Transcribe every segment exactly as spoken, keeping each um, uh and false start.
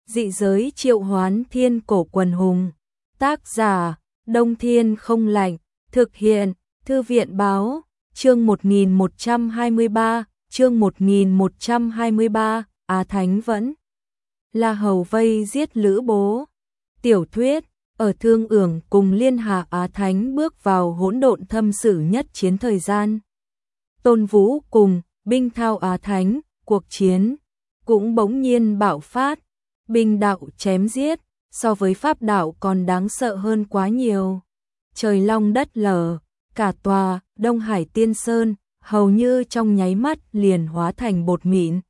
Dị giới triệu hoán thiên cổ quần hùng. Tác giả, Đông Thiên không lạnh. Thực hiện, Thư viện báo. Chương một nghìn một trăm hai mươi ba, chương một nghìn một trăm hai mươi ba, Á Thánh vẫn là hầu vây giết Lữ Bố. Tiểu thuyết, ở Thương Ưởng cùng Liên Hà Á Thánh bước vào hỗn độn thâm sử nhất chiến thời gian. Tôn Vũ cùng binh thao Á Thánh, cuộc chiến cũng bỗng nhiên bạo phát. Binh đạo chém giết, so với pháp đạo còn đáng sợ hơn quá nhiều. Trời long đất lở, cả tòa Đông Hải Tiên Sơn hầu như trong nháy mắt liền hóa thành bột mịn.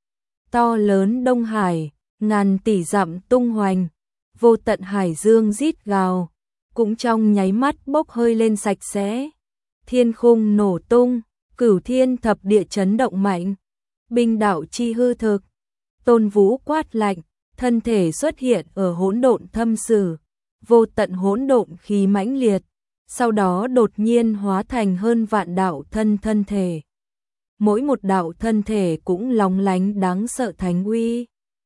To lớn Đông Hải, ngàn tỷ dặm tung hoành, vô tận hải dương rít gào, cũng trong nháy mắt bốc hơi lên sạch sẽ. Thiên khung nổ tung, cửu thiên thập địa chấn động mạnh. Binh đạo chi hư thực. Tôn Vũ quát lạnh, thân thể xuất hiện ở hỗn độn thâm sử, vô tận hỗn độn khí mãnh liệt, sau đó đột nhiên hóa thành hơn vạn đạo thân thân thể. Mỗi một đạo thân thể cũng lóng lánh đáng sợ thánh uy.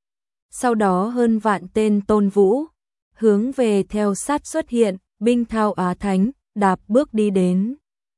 Sau đó hơn vạn tên Tôn Vũ, hướng về theo sát xuất hiện, binh thao Á Thánh, đạp bước đi đến.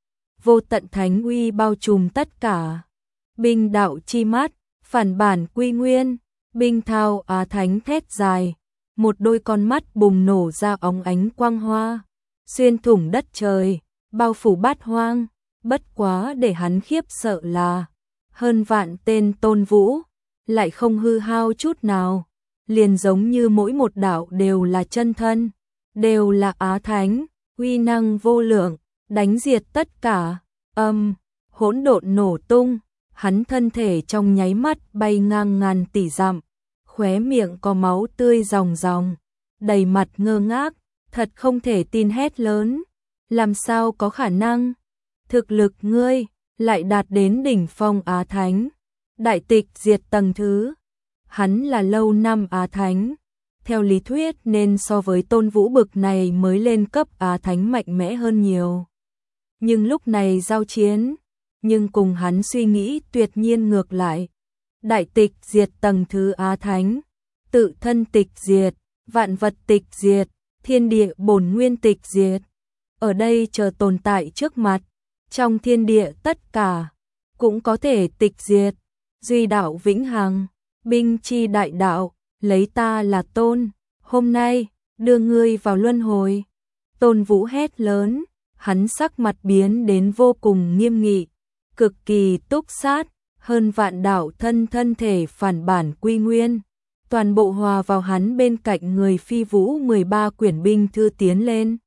Vô tận thánh uy bao trùm tất cả. Binh đạo chi mắt, phản bản quy nguyên, binh thao Á Thánh thét dài, một đôi con mắt bùng nổ ra óng ánh quang hoa, xuyên thủng đất trời, bao phủ bát hoang. Bất quá để hắn khiếp sợ là hơn vạn tên Tôn Vũ lại không hư hao chút nào, liền giống như mỗi một đạo đều là chân thân, đều là Á Thánh, uy năng vô lượng, đánh diệt tất cả. Âm, hỗn độn nổ tung, hắn thân thể trong nháy mắt bay ngang ngàn tỷ dặm, khóe miệng có máu tươi ròng ròng, đầy mặt ngơ ngác, thật không thể tin hét lớn, làm sao có khả năng? Thực lực ngươi lại đạt đến đỉnh phong Á Thánh, đại tịch diệt tầng thứ. Hắn là lâu năm Á Thánh, theo lý thuyết nên so với Tôn Vũ bực này mới lên cấp Á Thánh mạnh mẽ hơn nhiều. Nhưng lúc này giao chiến, nhưng cùng hắn suy nghĩ tuyệt nhiên ngược lại. Đại tịch diệt tầng thứ Á Thánh, tự thân tịch diệt, vạn vật tịch diệt, thiên địa bổn nguyên tịch diệt. Ở đây chờ tồn tại trước mặt, trong thiên địa tất cả cũng có thể tịch diệt, duy đạo vĩnh hằng, binh chi đại đạo, lấy ta là tôn, hôm nay đưa ngươi vào luân hồi. Tôn Vũ hét lớn, hắn sắc mặt biến đến vô cùng nghiêm nghị, cực kỳ túc sát, hơn vạn đạo thân thân thể phản bản quy nguyên, toàn bộ hòa vào hắn bên cạnh người phi vũ mười ba quyển binh thư tiến lên.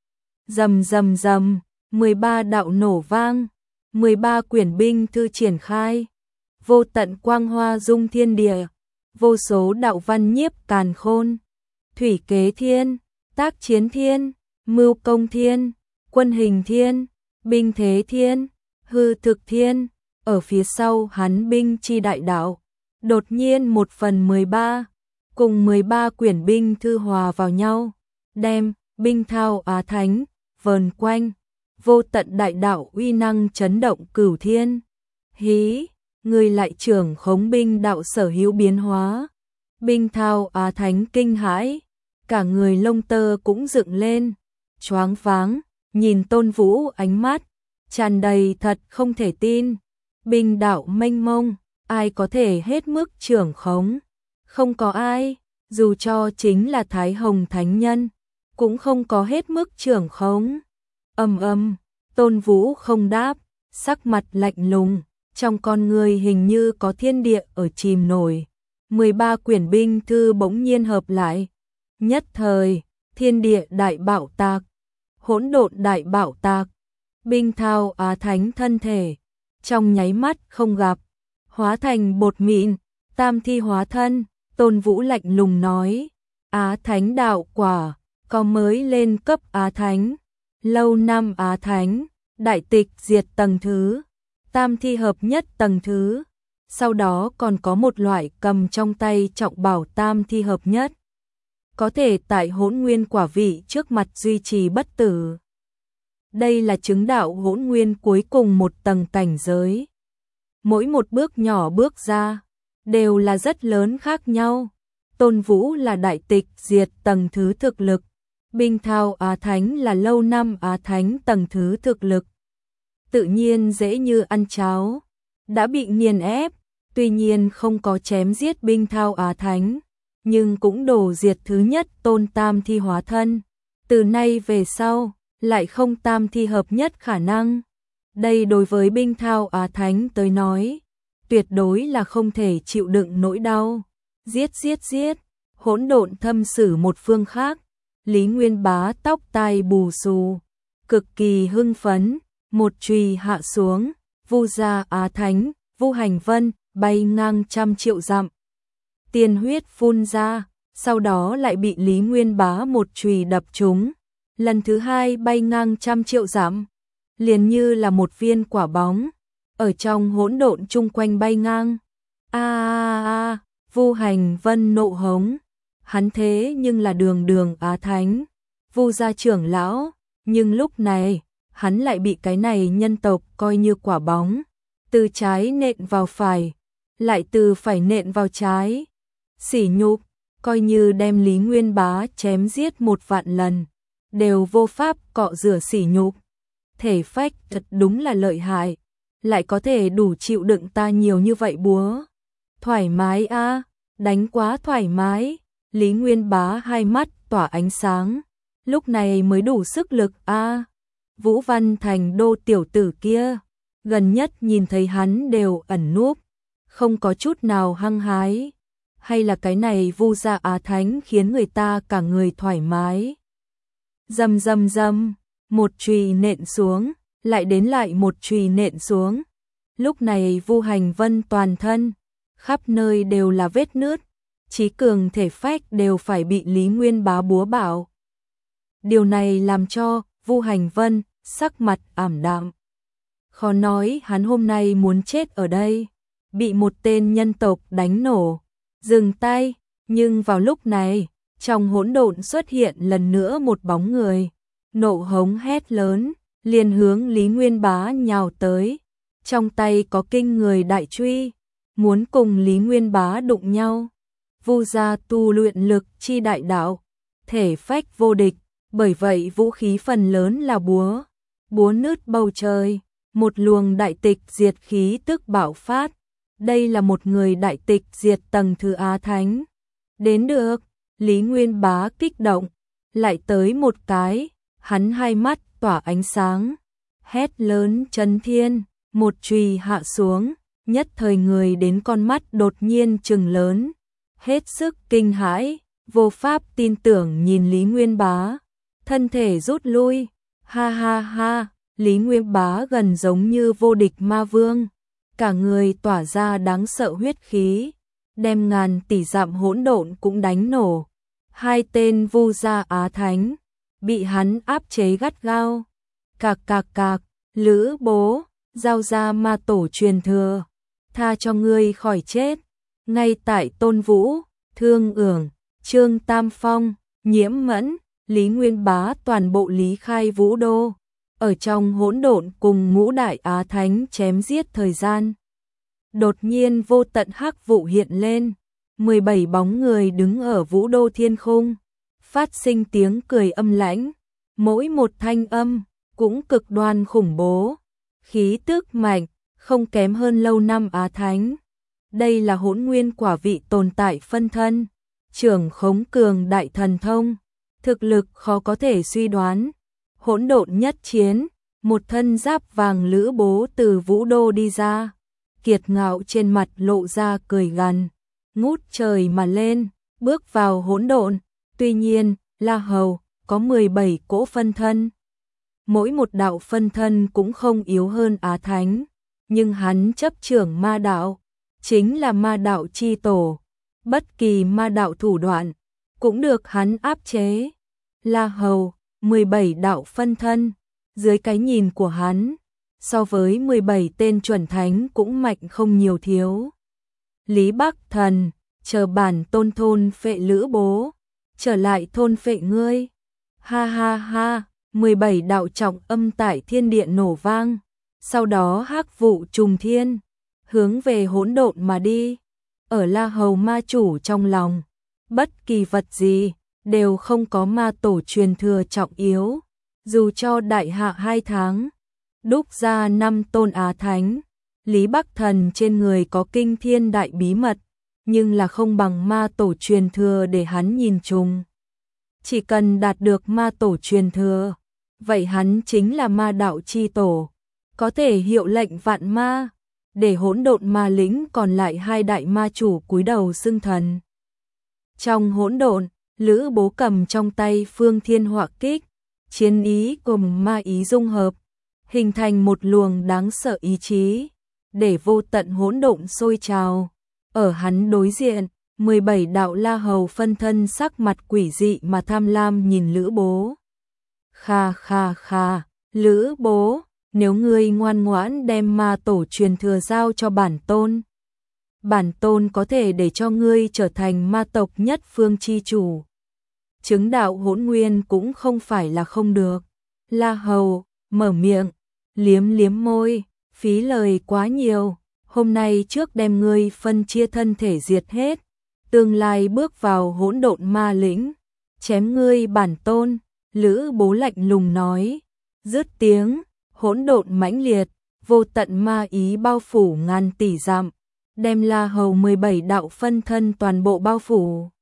Rầm rầm rầm, mười ba đạo nổ vang, mười ba quyển binh thư triển khai, vô tận quang hoa dung thiên địa, vô số đạo văn nhiếp càn khôn, thủy kế thiên, tác chiến thiên, mưu công thiên, quân hình thiên, binh thế thiên, hư thực thiên. Ở phía sau hắn binh chi đại đạo, đột nhiên một phần mười ba, cùng mười ba quyển binh thư hòa vào nhau, đem binh thao Á Thánh vờn quanh, vô tận đại đạo uy năng chấn động cửu thiên. Hí, người lại trưởng khống binh đạo sở hữu biến hóa. Binh thao Á Thánh kinh hãi, cả người lông tơ cũng dựng lên, choáng váng, nhìn Tôn Vũ ánh mắt tràn đầy thật không thể tin. Binh đạo mênh mông, ai có thể hết mức trưởng khống? Không có ai, dù cho chính là Thái Hồng Thánh Nhân, cũng không có hết mức trưởng khống. Ầm ầm, Tôn Vũ không đáp, sắc mặt lạnh lùng, trong con người hình như có thiên địa ở chìm nổi. mười ba quyển binh thư bỗng nhiên hợp lại, nhất thời, thiên địa đại bạo tạc, hỗn độn đại bạo tạc, binh thao Á Thánh thân thể trong nháy mắt không gặp, hóa thành bột mịn, tam thi hóa thân. Tôn Vũ lạnh lùng nói, Á Thánh đạo quả, có mới lên cấp Á Thánh, lâu năm Á Thánh, đại tịch diệt tầng thứ, tam thi hợp nhất tầng thứ, sau đó còn có một loại cầm trong tay trọng bảo tam thi hợp nhất, có thể tại hỗn nguyên quả vị trước mặt duy trì bất tử. Đây là chứng đạo hỗn nguyên cuối cùng một tầng cảnh giới. Mỗi một bước nhỏ bước ra, đều là rất lớn khác nhau. Tôn Vũ là đại tịch diệt tầng thứ thực lực, Binh Thao Á Thánh là lâu năm Á Thánh tầng thứ thực lực. Tự nhiên dễ như ăn cháo, đã bị nghiền ép, tuy nhiên không có chém giết Binh Thao Á Thánh, nhưng cũng đổ diệt thứ nhất tôn tam thi hóa thân. Từ nay về sau, lại không tam thi hợp nhất khả năng. Đây đối với Binh Thao Á Thánh tới nói, tuyệt đối là không thể chịu đựng nỗi đau. Giết giết giết, hỗn độn thâm sử một phương khác, Lý Nguyên Bá tóc tai bù xù, cực kỳ hưng phấn, một chùy hạ xuống, Vu gia Á Thánh, Vu Hành Vân, bay ngang trăm triệu dặm. Tiên huyết phun ra, sau đó lại bị Lý Nguyên Bá một chùy đập trúng. Lần thứ hai bay ngang trăm triệu dặm, liền như là một viên quả bóng, ở trong hỗn độn chung quanh bay ngang. A a a, Vu Hành Vân nộ hống, hắn thế nhưng là đường đường Á Thánh, Vu gia trưởng lão, nhưng lúc này, hắn lại bị cái này nhân tộc coi như quả bóng, từ trái nện vào phải, lại từ phải nện vào trái. Sỉ nhục, coi như đem Lý Nguyên Bá chém giết một vạn lần, đều vô pháp cọ rửa sỉ nhục. Thể phách thật đúng là lợi hại, lại có thể đủ chịu đựng ta nhiều như vậy búa. Thoải mái a, đánh quá thoải mái. Lý Nguyên Bá hai mắt tỏa ánh sáng, lúc này mới đủ sức lực a. Vũ Văn Thành Đô tiểu tử kia, gần nhất nhìn thấy hắn đều ẩn núp, không có chút nào hăng hái. Hay là cái này Vu gia Á Thánh khiến người ta cả người thoải mái. Dầm dầm dầm, một chùy nện xuống, lại đến lại một chùy nện xuống. Lúc này Vu Hành Vân toàn thân, khắp nơi đều là vết nứt, trí cường thể phách đều phải bị Lý Nguyên Bá búa bảo. Điều này làm cho Vu Hành Vân sắc mặt ảm đạm. Khó nói hắn hôm nay muốn chết ở đây, bị một tên nhân tộc đánh nổ. Dừng tay, nhưng vào lúc này, trong hỗn độn xuất hiện lần nữa một bóng người, nộ hống hét lớn, liền hướng Lý Nguyên Bá nhào tới, trong tay có kinh người đại truy, muốn cùng Lý Nguyên Bá đụng nhau. Vu gia tu luyện lực chi đại đạo, thể phách vô địch, bởi vậy vũ khí phần lớn là búa, búa nứt bầu trời, một luồng đại tịch diệt khí tức bạo phát. Đây là một người đại tịch diệt tầng thứ Á Thánh. Đến được, Lý Nguyên Bá kích động, lại tới một cái, hắn hai mắt tỏa ánh sáng, hét lớn chấn thiên, một chùy hạ xuống, nhất thời người đến con mắt đột nhiên trừng lớn, hết sức kinh hãi, vô pháp tin tưởng nhìn Lý Nguyên Bá, thân thể rút lui, ha ha ha, Lý Nguyên Bá gần giống như vô địch ma vương. Cả người tỏa ra đáng sợ huyết khí, đem ngàn tỷ dặm hỗn độn cũng đánh nổ. Hai tên Vu gia Á Thánh bị hắn áp chế gắt gao. Cạc cạc cạc, Lữ bố, giao ra ma tổ truyền thừa, tha cho ngươi khỏi chết. Ngay tại Tôn Vũ, Thương Ưởng, Trương Tam Phong, Nhiễm Mẫn, Lý Nguyên Bá toàn bộ lý khai vũ đô. Ở trong hỗn độn cùng ngũ đại Á Thánh chém giết thời gian. Đột nhiên vô tận hắc vụ hiện lên, mười bảy bóng người đứng ở vũ đô thiên khung, phát sinh tiếng cười âm lãnh, mỗi một thanh âm cũng cực đoan khủng bố, khí tức mạnh, không kém hơn lâu năm Á Thánh. Đây là hỗn nguyên quả vị tồn tại phân thân, trưởng khống cường đại thần thông, thực lực khó có thể suy đoán. Hỗn độn nhất chiến, một thân giáp vàng Lữ bố từ vũ đô đi ra, kiệt ngạo trên mặt lộ ra cười gằn, ngút trời mà lên, bước vào hỗn độn. Tuy nhiên, La Hầu có mười bảy cỗ phân thân, mỗi một đạo phân thân cũng không yếu hơn Á Thánh, nhưng hắn chấp trưởng ma đạo, chính là ma đạo chi tổ, bất kỳ ma đạo thủ đoạn cũng được hắn áp chế. La Hầu mười bảy đạo phân thân, dưới cái nhìn của hắn, so với mười bảy tên chuẩn thánh cũng mạnh không nhiều thiếu. Lý Bắc Thần, chờ bản tôn thôn phệ Lữ bố, trở lại thôn phệ ngươi. Ha ha ha, mười bảy đạo trọng âm tại thiên điện nổ vang, sau đó hắc vụ trùng thiên, hướng về hỗn độn mà đi. Ở La Hầu ma chủ trong lòng, bất kỳ vật gì đều không có ma tổ truyền thừa trọng yếu, dù cho đại hạ hai tháng đúc ra năm tôn Á Thánh, Lý Bắc Thần trên người có kinh thiên đại bí mật, nhưng là không bằng ma tổ truyền thừa để hắn nhìn trùng. Chỉ cần đạt được ma tổ truyền thừa, vậy hắn chính là ma đạo chi tổ, có thể hiệu lệnh vạn ma, để hỗn độn ma lĩnh còn lại hai đại ma chủ cúi đầu xưng thần. Trong hỗn độn, Lữ Bố cầm trong tay Phương Thiên Họa Kích, chiến ý cùng ma ý dung hợp, hình thành một luồng đáng sợ ý chí, để vô tận hỗn độn sôi trào. Ở hắn đối diện, mười bảy đạo La Hầu phân thân sắc mặt quỷ dị mà tham lam nhìn Lữ Bố. Kha kha kha, Lữ Bố, nếu ngươi ngoan ngoãn đem ma tổ truyền thừa giao cho bản tôn, bản tôn có thể để cho ngươi trở thành ma tộc nhất phương chi chủ. Chứng đạo hỗn nguyên cũng không phải là không được. La Hầu mở miệng, liếm liếm môi, phí lời quá nhiều, hôm nay trước đem ngươi phân chia thân thể diệt hết, tương lai bước vào hỗn độn ma lĩnh, chém ngươi bản tôn. Lữ Bố lạnh lùng nói, dứt tiếng, hỗn độn mãnh liệt, vô tận ma ý bao phủ ngàn tỷ dặm, đem La Hầu mười bảy đạo phân thân toàn bộ bao phủ.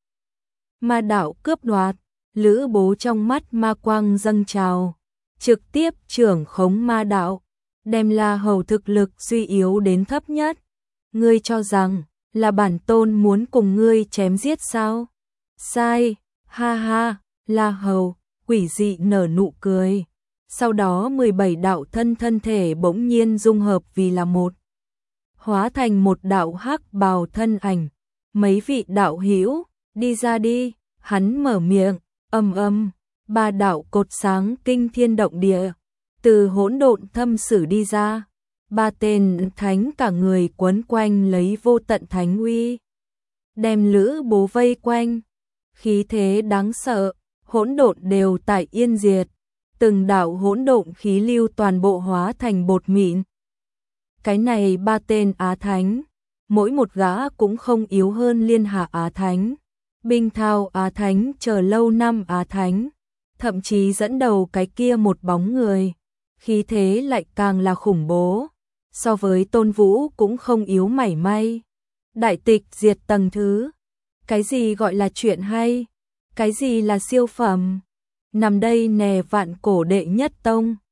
Ma đạo cướp đoạt, Lữ Bố trong mắt ma quang dâng trào, trực tiếp trưởng khống ma đạo, đem La Hầu thực lực suy yếu đến thấp nhất. Ngươi cho rằng là bản tôn muốn cùng ngươi chém giết sao? Sai, ha ha. La Hầu quỷ dị nở nụ cười, sau đó mười bảy đạo thân thân thể bỗng nhiên dung hợp vì là một, hóa thành một đạo hắc bào thân ảnh. Mấy vị đạo hữu, đi ra đi. Hắn mở miệng, ầm ầm, ba đạo cột sáng kinh thiên động địa từ hỗn độn thâm sử đi ra, ba tên thánh cả người quấn quanh lấy vô tận thánh uy, đem Lữ Bố vây quanh, khí thế đáng sợ, hỗn độn đều tại yên diệt, từng đạo hỗn độn khí lưu toàn bộ hóa thành bột mịn. Cái này ba tên Á Thánh, mỗi một gã cũng không yếu hơn Liên Hạ Á Thánh, Binh Thao Á Thánh chờ lâu năm Á Thánh, thậm chí dẫn đầu cái kia một bóng người, khí thế lại càng là khủng bố, so với Tôn Vũ cũng không yếu mảy may. Đại tịch diệt tầng thứ, cái gì gọi là chuyện hay, cái gì là siêu phẩm, nằm đây nè vạn cổ đệ nhất tông.